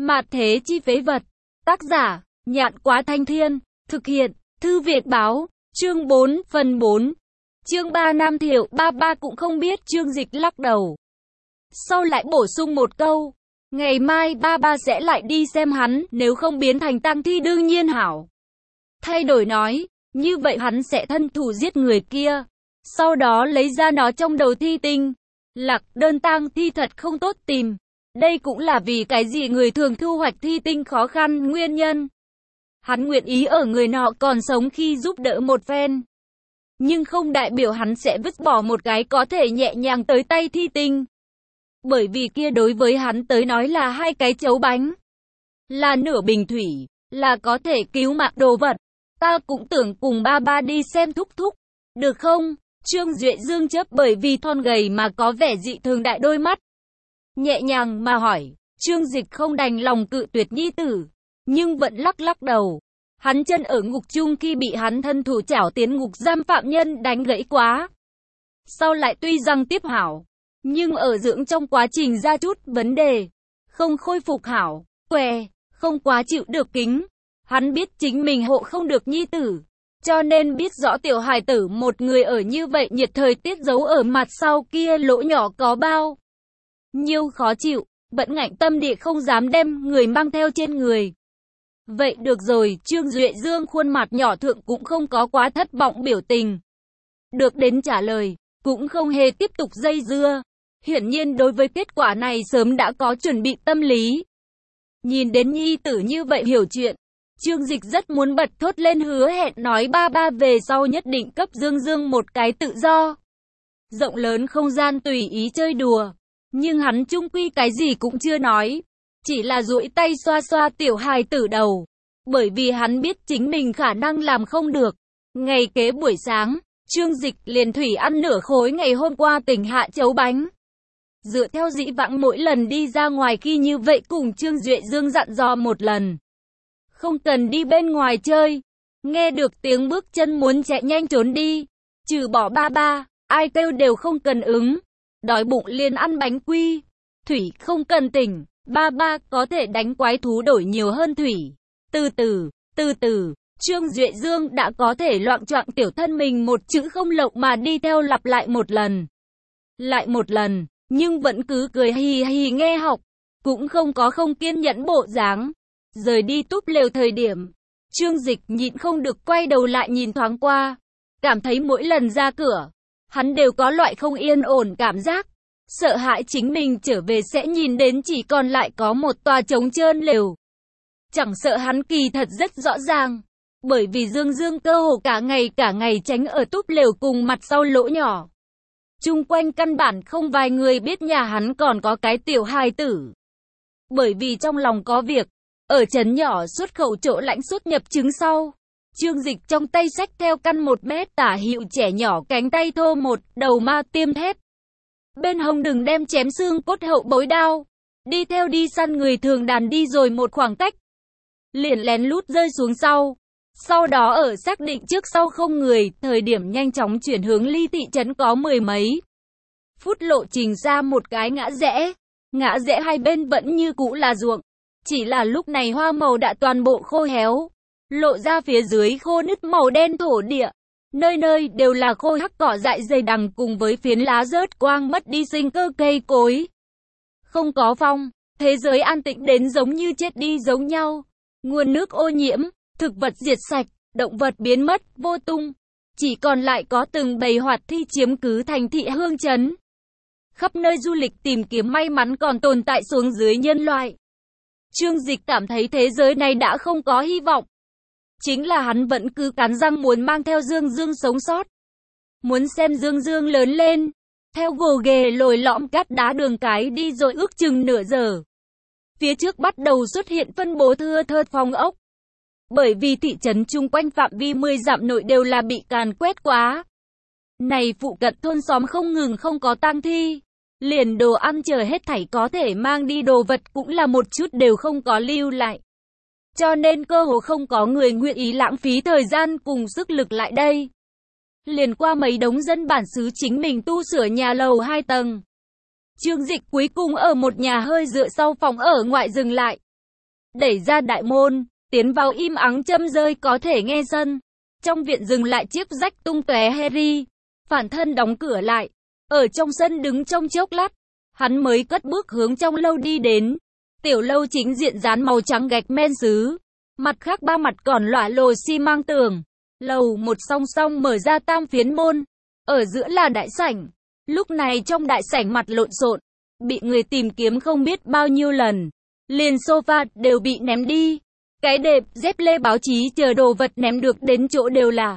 Mạt thế chi phế vật. Tác giả, Nhạn Quá Thanh Thiên. Thực hiện, Thư Việt Báo. Chương 4, phần 4. Chương 3 Nam Thiệu, ba cũng không biết. Chương Dịch lắc đầu. Sau lại bổ sung một câu. Ngày mai ba sẽ lại đi xem hắn, nếu không biến thành tang thi đương nhiên hảo. Thay đổi nói, như vậy hắn sẽ thân thủ giết người kia. Sau đó lấy ra nó trong đầu thi tinh. Lạc đơn tang thi thật không tốt tìm. Đây cũng là vì cái gì người thường thu hoạch thi tinh khó khăn nguyên nhân. Hắn nguyện ý ở người nọ còn sống khi giúp đỡ một phen. Nhưng không đại biểu hắn sẽ vứt bỏ một cái có thể nhẹ nhàng tới tay thi tinh. Bởi vì kia đối với hắn tới nói là hai cái chấu bánh. Là nửa bình thủy, là có thể cứu mạng đồ vật. Ta cũng tưởng cùng ba đi xem thúc thúc. Được không? Trương Duệ Dương chớp bởi vì thon gầy mà có vẻ dị thường đại đôi mắt. Nhẹ nhàng mà hỏi, Trương Dịch không đành lòng cự tuyệt nhi tử, nhưng vẫn lắc đầu. Hắn chân ở ngục chung khi bị hắn thân thủ chảo tiến ngục giam phạm nhân đánh gãy quá. Sau lại tuy rằng tiếp hảo, nhưng ở dưỡng trong quá trình ra chút vấn đề. Không khôi phục hảo, không quá chịu được kính. Hắn biết chính mình hộ không được nhi tử. Cho nên biết rõ tiểu hài tử một người ở như vậy nhiệt thời tiết giấu ở mặt sau kia lỗ nhỏ có bao nhiêu khó chịu, vẫn ngạnh tâm địa không dám đem người mang theo trên người. Vậy được rồi, Trương Duệ Dương khuôn mặt nhỏ thượng cũng không có quá thất vọng biểu tình. Được đến trả lời, cũng không hề tiếp tục dây dưa. Hiển nhiên đối với kết quả này sớm đã có chuẩn bị tâm lý. Nhìn đến nhi tử như vậy hiểu chuyện, Trương Dịch rất muốn bật thốt lên hứa hẹn nói ba về sau nhất định cấp Dương một cái tự do. Rộng lớn không gian tùy ý chơi đùa. Nhưng hắn chung quy cái gì cũng chưa nói. Chỉ là duỗi tay xoa xoa tiểu hài tử đầu. Bởi vì hắn biết chính mình khả năng làm không được. Ngày kế buổi sáng, Trương Dịch liền thủy ăn nửa khối ngày hôm qua tỉnh hạ chấu bánh. Dựa theo dĩ vãng mỗi lần đi ra ngoài khi như vậy cùng Trương Duệ Dương dặn dò một lần. Không cần đi bên ngoài chơi. Nghe được tiếng bước chân muốn chạy nhanh trốn đi. Trừ bỏ ba, ai kêu đều không cần ứng. Đói bụng liền ăn bánh quy. Thủy không cần tỉnh. Ba có thể đánh quái thú đổi nhiều hơn thủy. Từ từ, Trương Duệ Dương đã có thể loạng choạng tiểu thân mình một chữ không lộng mà đi theo lặp lại một lần. Lại một lần, nhưng vẫn cứ cười hì hì nghe học. Cũng không có không kiên nhẫn bộ dáng. Rời đi túp lều thời điểm, Trương Dịch nhịn không được quay đầu lại nhìn thoáng qua. Cảm thấy mỗi lần ra cửa, hắn đều có loại không yên ổn cảm giác. Sợ hãi chính mình trở về sẽ nhìn đến chỉ còn lại có một tòa trống trơn lều. Chẳng sợ hắn kỳ thật rất rõ ràng. Bởi vì Dương cơ hồ cả ngày tránh ở túp lều cùng mặt sau lỗ nhỏ. Chung quanh căn bản không vài người biết nhà hắn còn có cái tiểu hài tử. Bởi vì trong lòng có việc. Ở trấn nhỏ xuất khẩu chỗ lãnh xuất nhập chứng sau. Trương Dịch trong tay xách theo căn 1 mét tả hữu trẻ nhỏ cánh tay thô một đầu ma tiêm thép. Bên hông đừng đem chém xương cốt hậu bối đao. Đi theo đi săn người thường đàn đi rồi một khoảng cách. Liền lén lút rơi xuống sau. Sau đó ở xác định trước sau không người, thời điểm nhanh chóng chuyển hướng ly thị trấn có 10 mấy phút lộ trình ra một cái ngã rẽ. Ngã rẽ hai bên vẫn như cũ là ruộng. Chỉ là lúc này hoa màu đã toàn bộ khô héo. Lộ ra phía dưới khô nứt màu đen thổ địa. Nơi nơi đều là khô hắc cỏ dại dày đằng cùng với phiến lá rớt quang mất đi sinh cơ cây cối. Không có phong, thế giới an tĩnh đến giống như chết đi giống nhau. Nguồn nước ô nhiễm, thực vật diệt sạch, động vật biến mất, vô tung. Chỉ còn lại có từng bầy hoạt thi chiếm cứ thành thị hương trấn. Khắp nơi du lịch tìm kiếm may mắn còn tồn tại xuống dưới nhân loại. Trương Dịch cảm thấy thế giới này đã không có hy vọng. Chính là hắn vẫn cứ cắn răng muốn mang theo Dương sống sót. Muốn xem Dương lớn lên. Theo gồ ghề lồi lõm cát đá đường cái đi rồi ước chừng nửa giờ. Phía trước bắt đầu xuất hiện phân bố thưa thớt phòng ốc. Bởi vì thị trấn chung quanh phạm vi 10 dặm nội đều là bị càn quét quá. Này phụ cận thôn xóm không ngừng không có tang thi. Liền đồ ăn chờ hết thảy có thể mang đi đồ vật cũng là một chút đều không có lưu lại. Cho nên cơ hồ không có người nguyện ý lãng phí thời gian cùng sức lực lại đây. Liền qua mấy đống dân bản xứ chính mình tu sửa nhà lầu 2 tầng. Trương Dịch cuối cùng ở một nhà hơi dựa sau phòng ở ngoại dừng lại. đẩy ra đại môn, tiến vào im ắng châm rơi có thể nghe sân. Trong viện dừng lại chiếc rách tung tóe Harry, phản thân đóng cửa lại, ở trong sân đứng trong chốc lát, hắn mới cất bước hướng trong lâu đi đến. Tiểu lâu chính diện dán màu trắng gạch men sứ, mặt khác ba mặt còn lỏa lồ xi măng tường. Lầu một song song mở ra tam phiến môn, ở giữa là đại sảnh. Lúc này trong đại sảnh mặt lộn xộn, bị người tìm kiếm không biết bao nhiêu lần, liền sofa đều bị ném đi. Cái đệm, dép lê, báo chí chờ đồ vật ném được đến chỗ đều là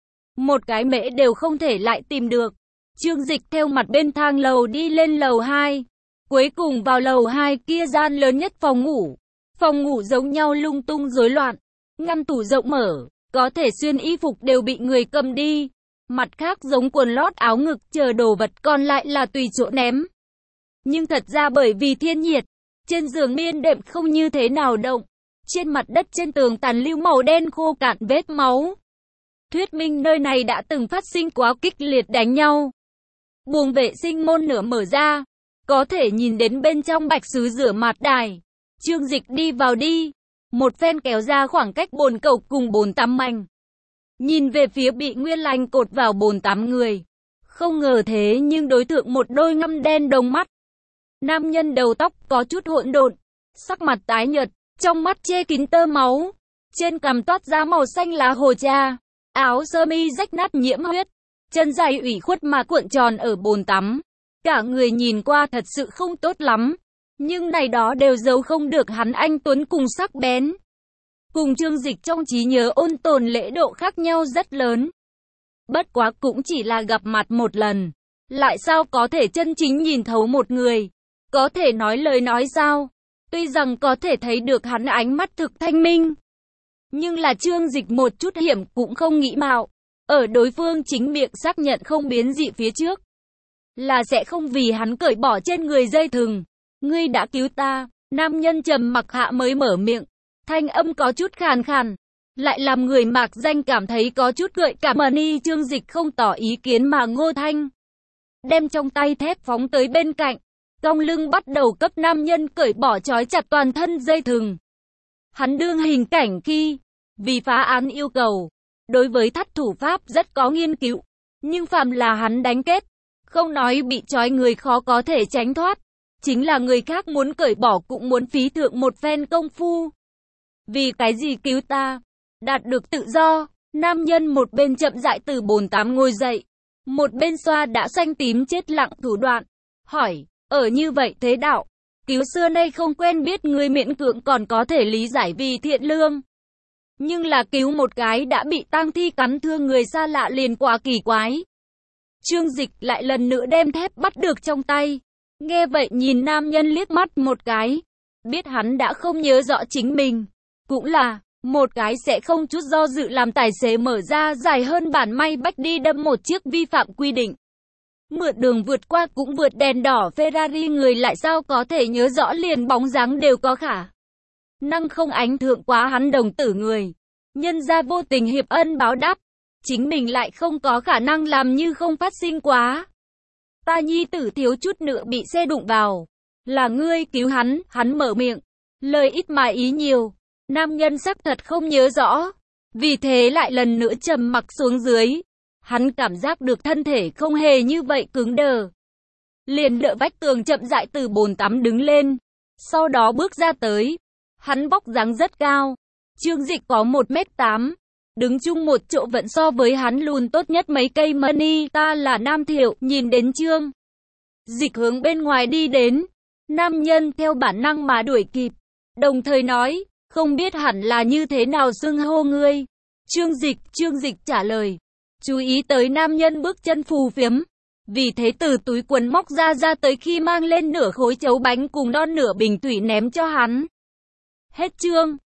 một cái mễ đều không thể lại tìm được. Trương Dịch theo mặt bên thang lầu đi lên lầu 2. Cuối cùng vào lầu 2 kia gian lớn nhất phòng ngủ. Phòng ngủ giống nhau lung tung rối loạn. Ngăn tủ rộng mở, có thể xuyên y phục đều bị người cầm đi. Mặt khác giống quần lót áo ngực chờ đồ vật còn lại là tùy chỗ ném. Nhưng thật ra bởi vì thiên nhiệt, trên giường miên đệm không như thế nào động. Trên mặt đất trên tường tàn lưu màu đen khô cạn vết máu. Thuyết minh nơi này đã từng phát sinh quá kịch liệt đánh nhau. Buồng vệ sinh môn nửa mở ra, có thể nhìn đến bên trong bạch sứ rửa mặt đài. Trương Dịch đi vào đi, một phen kéo ra khoảng cách bồn cầu cùng bồn tắm mảnh. Nhìn về phía bị Nguyên Lành cột vào bồn tắm người. Không ngờ thế nhưng đối tượng một đôi ngăm đen đồng mắt. Nam nhân đầu tóc có chút hỗn độn, sắc mặt tái nhợt, trong mắt che kín tơ máu. Trên cằm toát ra màu xanh lá hồ cha, áo sơ mi rách nát nhiễm huyết, chân dài ủy khuất mà cuộn tròn ở bồn tắm. Cả người nhìn qua thật sự không tốt lắm, nhưng này đó đều giấu không được hắn anh tuấn cùng sắc bén. Cùng Trương Dịch trong trí nhớ ôn tồn lễ độ khác nhau rất lớn. Bất quá cũng chỉ là gặp mặt một lần, lại sao có thể chân chính nhìn thấu một người, có thể nói lời nói sao? Tuy rằng có thể thấy được hắn ánh mắt thực thanh minh, nhưng là Trương Dịch một chút hiểm cũng không nghĩ mạo. Ở đối phương chính miệng xác nhận không biến dị phía trước, là sẽ không vì hắn cởi bỏ trên người dây thừng. Ngươi đã cứu ta. Nam nhân trầm mặc hạ mới mở miệng, thanh âm có chút khàn khàn, lại làm người mạc danh cảm thấy có chút gợi cảm. Ni Trương Dịch không tỏ ý kiến mà Ngô Thanh đem trong tay thép phóng tới bên cạnh, cong lưng bắt đầu cấp nam nhân cởi bỏ trói chặt toàn thân dây thừng. Hắn đương hình cảnh khi vì phá án yêu cầu, đối với thắt thủ pháp rất có nghiên cứu, nhưng phàm là hắn đánh kết, không nói bị trói người khó có thể tránh thoát, chính là người khác muốn cởi bỏ cũng muốn phí thượng một phen công phu. Vì cái gì cứu ta? Đạt được tự do. Nam nhân một bên chậm rãi từ bồn tắm ngồi dậy, một bên xoa đã xanh tím chết lặng thủ đoạn, hỏi, ở như vậy thế đạo, cứu xưa nay không quen biết người miễn cưỡng còn có thể lý giải vì thiện lương. Nhưng là cứu một cái đã bị tang thi cắn thương người xa lạ liền quá kỳ quái. Trương Dịch lại lần nữa đem thép bắt được trong tay. Nghe vậy nhìn nam nhân liếc mắt một cái, biết hắn đã không nhớ rõ chính mình. Cũng là, một cái sẽ không chút do dự làm tài xế mở ra dài hơn bản may bách đi đâm một chiếc vi phạm quy định. Mượn đường vượt qua cũng vượt đèn đỏ Ferrari người lại sao có thể nhớ rõ liền bóng dáng đều có khả năng không ánh thượng quá hắn đồng tử người. Nhân ra vô tình hiệp ân báo đáp, chính mình lại không có khả năng làm như không phát sinh quá. Ta nhi tử thiếu chút nữa bị xe đụng vào, là ngươi cứu hắn. Hắn mở miệng, lời ít mà ý nhiều. Nam nhân xác thật không nhớ rõ, vì thế lại lần nữa trầm mặc xuống dưới. Hắn cảm giác được thân thể không hề như vậy cứng đờ, liền đỡ vách tường chậm rãi từ bồn tắm đứng lên, sau đó bước ra tới. Hắn vóc dáng rất cao, Trương Dịch có 1m8, đứng chung một chỗ vẫn so với hắn lùn tốt nhất mấy cây money. Ta là Nam Thiệu. Nhìn đến Trương Dịch hướng bên ngoài đi đến, nam nhân theo bản năng mà đuổi kịp, đồng thời nói, không biết hẳn là như thế nào xưng hô ngươi. Trương Dịch trả lời, chú ý tới nam nhân bước chân phù phiếm, vì thế từ túi quần móc ra tới khi mang lên nửa khối chấu bánh cùng non nửa bình thủy ném cho hắn. Hết chương.